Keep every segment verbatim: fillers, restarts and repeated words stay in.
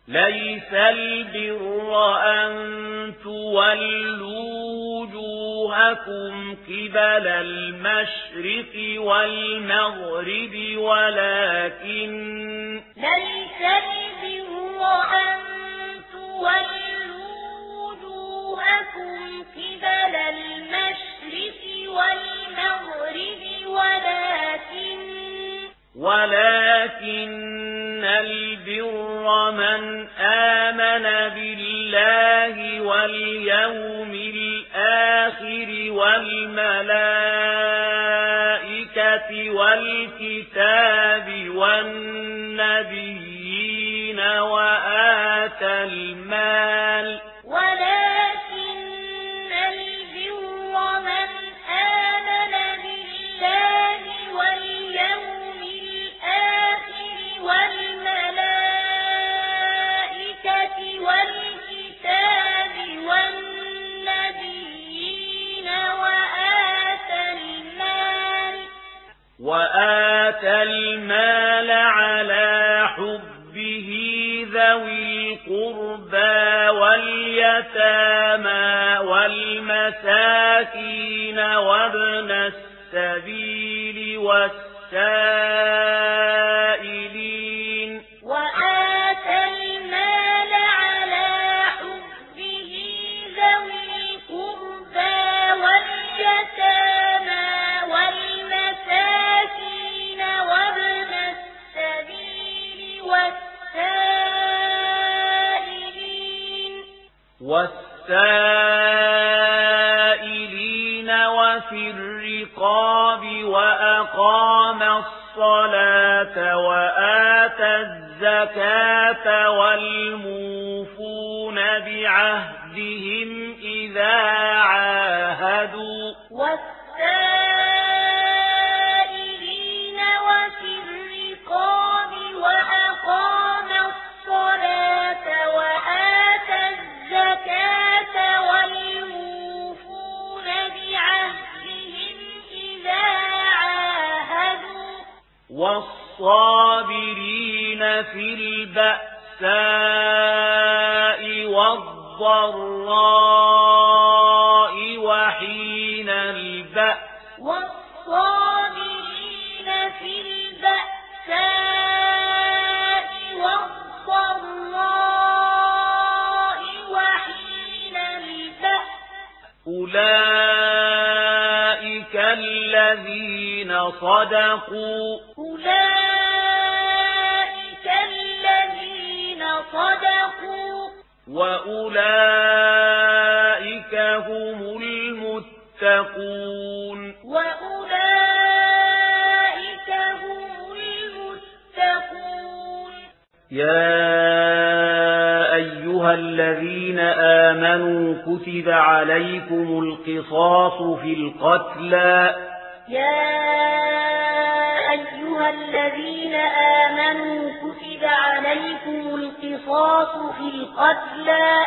ليس البر أن تولوا وجوهكم قبل المشرق والمغرب ولكن ليس البر أن تولوا وجوهكم قبل المشرق والمغرب ولكن ولكن البر من آمن بالله واليوم الآخر والملائكة والكتاب والنبيين وآتى المال ولكن البر من آمن بالله واليوم الآخر والملائكة والكتاب والنبيين وآتى المال وآتى المال على حبه ذوي القربى واليتامى والمساكين وابن السبيل والسائلين وآتى المال على حبه ذوي القربى واليتامى والمساكين وابن السبيل والسائلين والسائلين وفي الرقاب وأقام الصلاة وآتى الزكاة والموفون بعهدهم إذا عاهدوا والسائلين وفي الرقاب وأقام الصلاة وآتى الزكاة والموفون بعهدهم إذا عاهدوا والصابرين في البأساء والضراء وحين البأس والصابرين في البأساء والضراء وحين البأس أولئك الذين صدقوا أولئك الذين صدقوا وأولئك هم المتقون وأولئك هم المتقون يا أيها الذين آمنوا كتب عليكم القصاص في القتلى يا أيها الذين آمنوا كتب عليكم القصاص في القتلى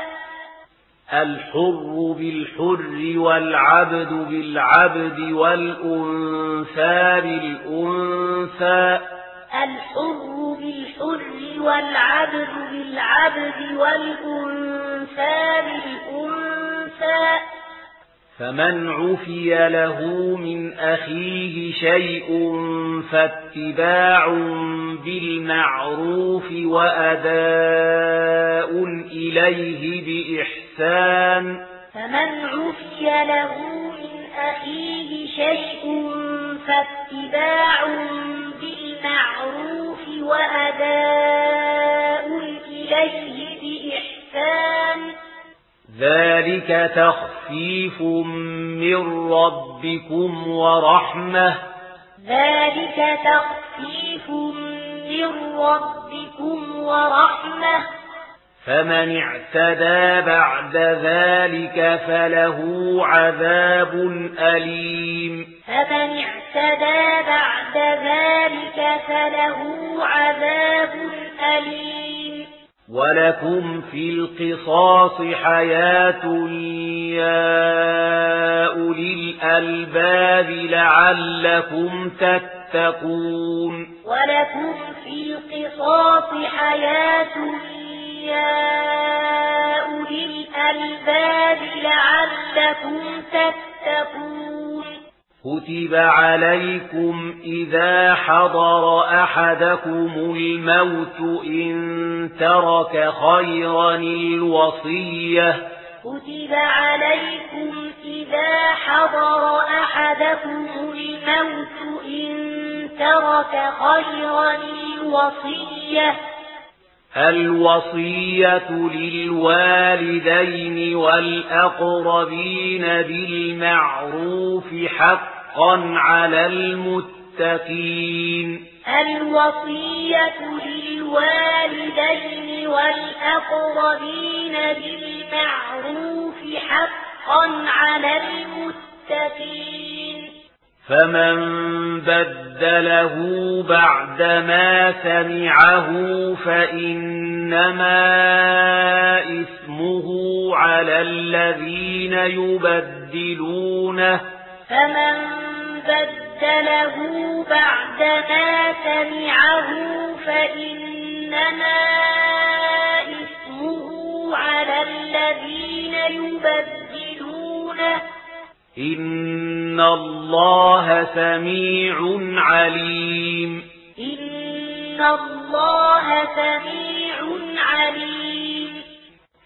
الحر بالحر والعبد بالعبد والأنثى بالأنثى الحر بالحر والعبد بالعبد والأنثى بالأنثى فمن عفي له من أخيه شيء فاتباع بالمعروف وأداء إليه بإحسان فمن عفي له من أخيه شيء فاتباع بالمعروف وأداء إليه بإحسان ذلك تخفيف من ربكم ورحمة ذلك تخفيف من ربكم ورحمة فمن اعتدى بعد ذلك فله عذاب أليم فمن اعتدى بعد ذلك فله عذاب أليم ولكم في القصاص حياة يا أولي الألباب لعلكم تتقون ولكم في القصاص حياة يا الألباب لعلكم تتقون كتب عليكم إذا حضر أحدكم الموت إن ترك خيرا الوصية كتب عليكم إذا حضر أحدكم الموت إن ترك خيرا الوصية الوصية للوالدين والأقربين بالمعروف حقا على المتقين الوصية للوالدين والأقربين بالمعروف حقا على المتقين فمن بدله بعدما سمعه فإنما إثمه على الذين يبدلونه فمن بدله بعدما سمعه فإنما إثمه على الذين يبدلونه إن الله سميع عليم إن الله سميع عليم